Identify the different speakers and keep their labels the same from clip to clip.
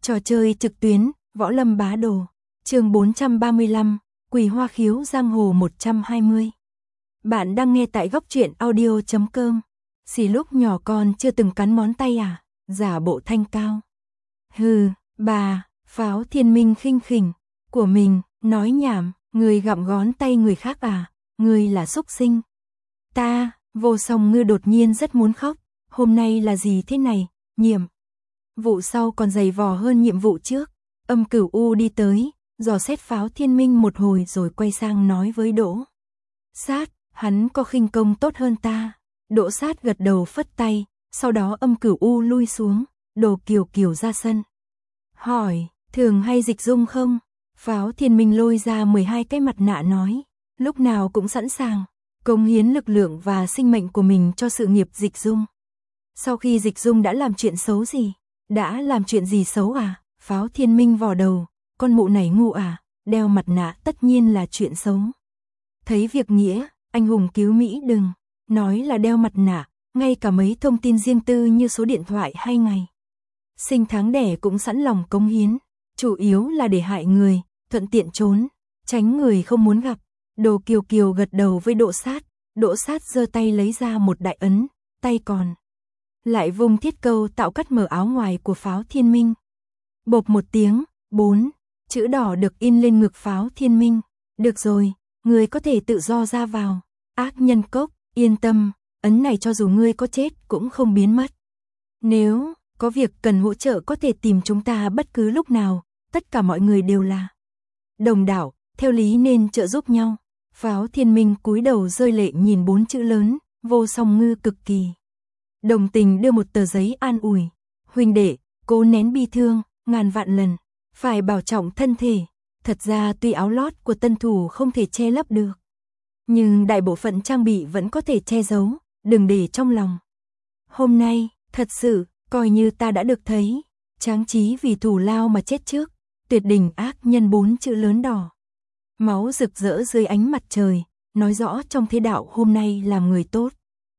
Speaker 1: Trò chơi trực tuyến, Võ Lâm Bá Đồ. Chương 435, Quỳ Hoa Khiếu Giang Hồ 120. Bạn đang nghe tại góc truyện audio.com. Xì lúc nhỏ con chưa từng cắn món tay à? Giả bộ thanh cao. Hừ, bà, Pháo Thiên Minh khinh khỉnh. Của mình, nói nhảm, người gặm ngón tay người khác à? Người là súc sinh. Ta, Vô Song Ngư đột nhiên rất muốn khóc. Hôm nay là gì thế này? Nhiệm vụ sau còn dày vò hơn nhiệm vụ trước. Âm Cửu U đi tới, dò xét Pháo Thiên Minh một hồi rồi quay sang nói với Đỗ Sát, hắn có khinh công tốt hơn ta. Đỗ Sát gật đầu phất tay, sau đó Âm Cửu U lui xuống, Đồ Kiều Kiều ra sân. Hỏi, thường hay dịch dung không? Pháo Thiên Minh lôi ra 12 cái mặt nạ nói, lúc nào cũng sẵn sàng, cống hiến lực lượng và sinh mệnh của mình cho sự nghiệp dịch dung. Sau khi dịch dung đã làm chuyện xấu gì? Đã làm chuyện gì xấu à? Pháo Thiên Minh vò đầu, con mụ này ngu à, đeo mặt nạ tất nhiên là chuyện xấu. Thấy việc nghĩa, anh hùng cứu Mỹ đừng, nói là đeo mặt nạ, ngay cả mấy thông tin riêng tư như số điện thoại hay ngày sinh tháng đẻ cũng sẵn lòng cống hiến, chủ yếu là để hại người, thuận tiện trốn, tránh người không muốn gặp. Đồ Kiều Kiều gật đầu với Đỗ Sát, Đỗ Sát giơ tay lấy ra một đại ấn, tay còn lại vùng thiết câu tạo cắt mở áo ngoài của Pháo Thiên Minh. Bộp một tiếng, 4 chữ đỏ được in lên ngực Pháo Thiên Minh. Được rồi, ngươi có thể tự do ra vào. Ác nhân cốc, yên tâm, ấn này cho dù ngươi có chết cũng không biến mất. Nếu có việc cần hỗ trợ có thể tìm chúng ta bất cứ lúc nào, tất cả mọi người đều là đồng đảo, theo lý nên trợ giúp nhau. Pháo Thiên Minh cúi đầu rơi lệ nhìn 4 chữ lớn, Vô Song Ngư cực kỳ đồng tình đưa một tờ giấy an ủi. Huynh đệ, cố nén bi thương, ngàn vạn lần, phải bảo trọng thân thể. Thật ra tuy áo lót của tân thủ không thể che lấp được, nhưng đại bộ phận trang bị vẫn có thể che giấu, đừng để trong lòng. Hôm nay, thật sự, coi như ta đã được thấy, Tráng Trí vì thủ lao mà chết trước, tuyệt đỉnh ác nhân 4 chữ lớn đỏ. Máu rực rỡ dưới ánh mặt trời, nói rõ trong thế đạo hôm nay làm người tốt.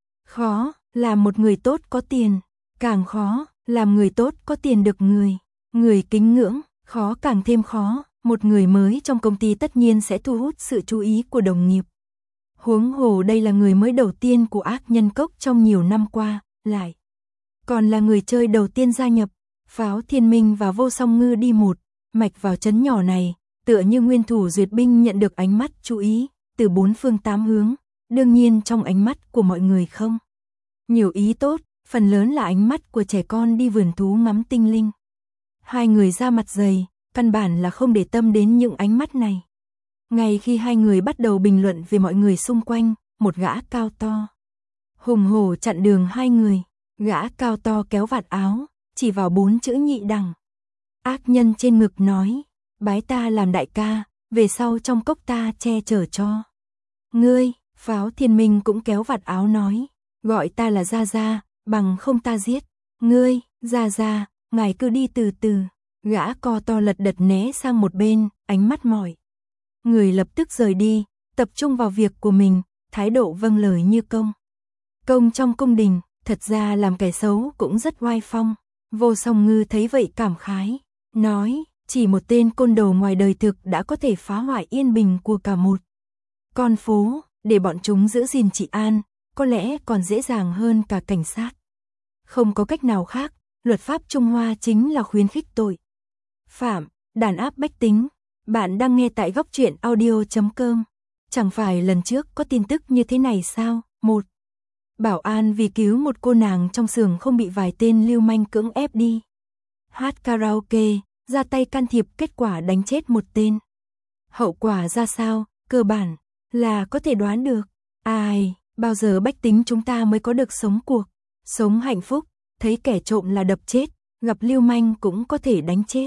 Speaker 1: Khó, làm một người tốt có tiền, càng khó, làm người tốt có tiền được người kính ngưỡng, khó càng thêm khó, một người mới trong công ty tất nhiên sẽ thu hút sự chú ý của đồng nghiệp. Huống hồ đây là người mới đầu tiên của ác nhân cốc trong nhiều năm qua, lại còn là người chơi đầu tiên gia nhập. Pháo Thiên Minh và Vô Song Ngư đi một mạch vào trấn nhỏ này, tựa như nguyên thủ duyệt binh nhận được ánh mắt chú ý từ 4 phương 8 hướng, đương nhiên trong ánh mắt của mọi người không nhiều ý tốt, phần lớn là ánh mắt của trẻ con đi vườn thú ngắm tinh linh. Hai người ra mặt dày, căn bản là không để tâm đến những ánh mắt này. Ngay khi hai người bắt đầu bình luận về mọi người xung quanh, một gã cao to hùng hổ chặn đường hai người. Gã cao to kéo vạt áo, chỉ vào 4 chữ nhị đẳng ác nhân trên ngực nói, bái ta làm đại ca, về sau trong cốc ta che chở cho ngươi. Pháo Thiên Minh cũng kéo vạt áo nói, gọi ta là Gia Gia, bằng không ta giết ngươi. Gia Gia, ngài cứ đi từ từ. Gã co to lật đật né sang một bên, ánh mắt mỏi người lập tức rời đi, tập trung vào việc của mình, thái độ vâng lời như công trong cung đình. Thật ra làm kẻ xấu cũng rất oai phong. Vô Song Ngư thấy vậy cảm khái, nói, chỉ một tên côn đồ ngoài đời thực đã có thể phá hoại yên bình của cả một con phố, để bọn chúng giữ gìn trị an, có lẽ còn dễ dàng hơn cả cảnh sát. Không có cách nào khác, luật pháp Trung Hoa chính là khuyến khích tội phạm, đàn áp bách tính. Bạn đang nghe tại góc truyện audio.com. Chẳng phải lần trước có tin tức như thế này sao? Một bảo an vì cứu một cô nàng trong xưởng không bị vài tên lưu manh cưỡng ép đi hát karaoke, ra tay can thiệp, kết quả đánh chết một tên. Hậu quả ra sao, cơ bản là có thể đoán được. Ai, bao giờ bách tính chúng ta mới có được cuộc sống hạnh phúc, thấy kẻ trộm là đập chết, gặp lưu manh cũng có thể đánh chết.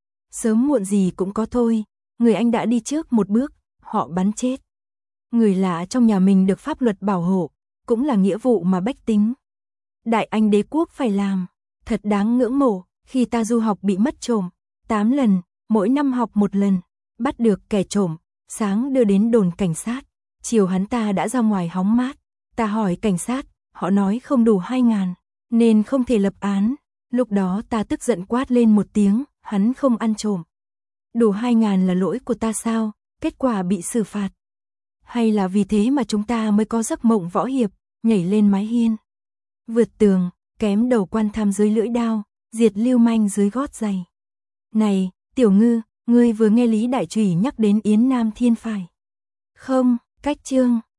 Speaker 1: Sớm muộn gì cũng có thôi, người anh đã đi trước một bước, họ bắn chết người lạ trong nhà mình được pháp luật bảo hộ, cũng là nghĩa vụ mà bách tính Đại Anh đế quốc phải làm. Thật đáng ngưỡng mộ, khi ta du học bị mất trộm 8 lần, mỗi năm học một lần, bắt được kẻ trộm, sáng đưa đến đồn cảnh sát, chiều hắn ta đã ra ngoài hóng mát. Ta hỏi cảnh sát, họ nói không đủ 2.000, nên không thể lập án. Lúc đó ta tức giận quát lên một tiếng, hắn không ăn trộm. Đủ 2.000 là lỗi của ta sao, kết quả bị xử phạt. Hay là vì thế mà chúng ta mới có giấc mộng võ hiệp, nhảy lên mái hiên, vượt tường, kém đầu quan tham dưới lưỡi đao, diệt lưu manh dưới gót giày. Này, Tiểu Ngư, ngươi vừa nghe Lý Đại Trùy nhắc đến Yến Nam Thiên phải không? Cách chương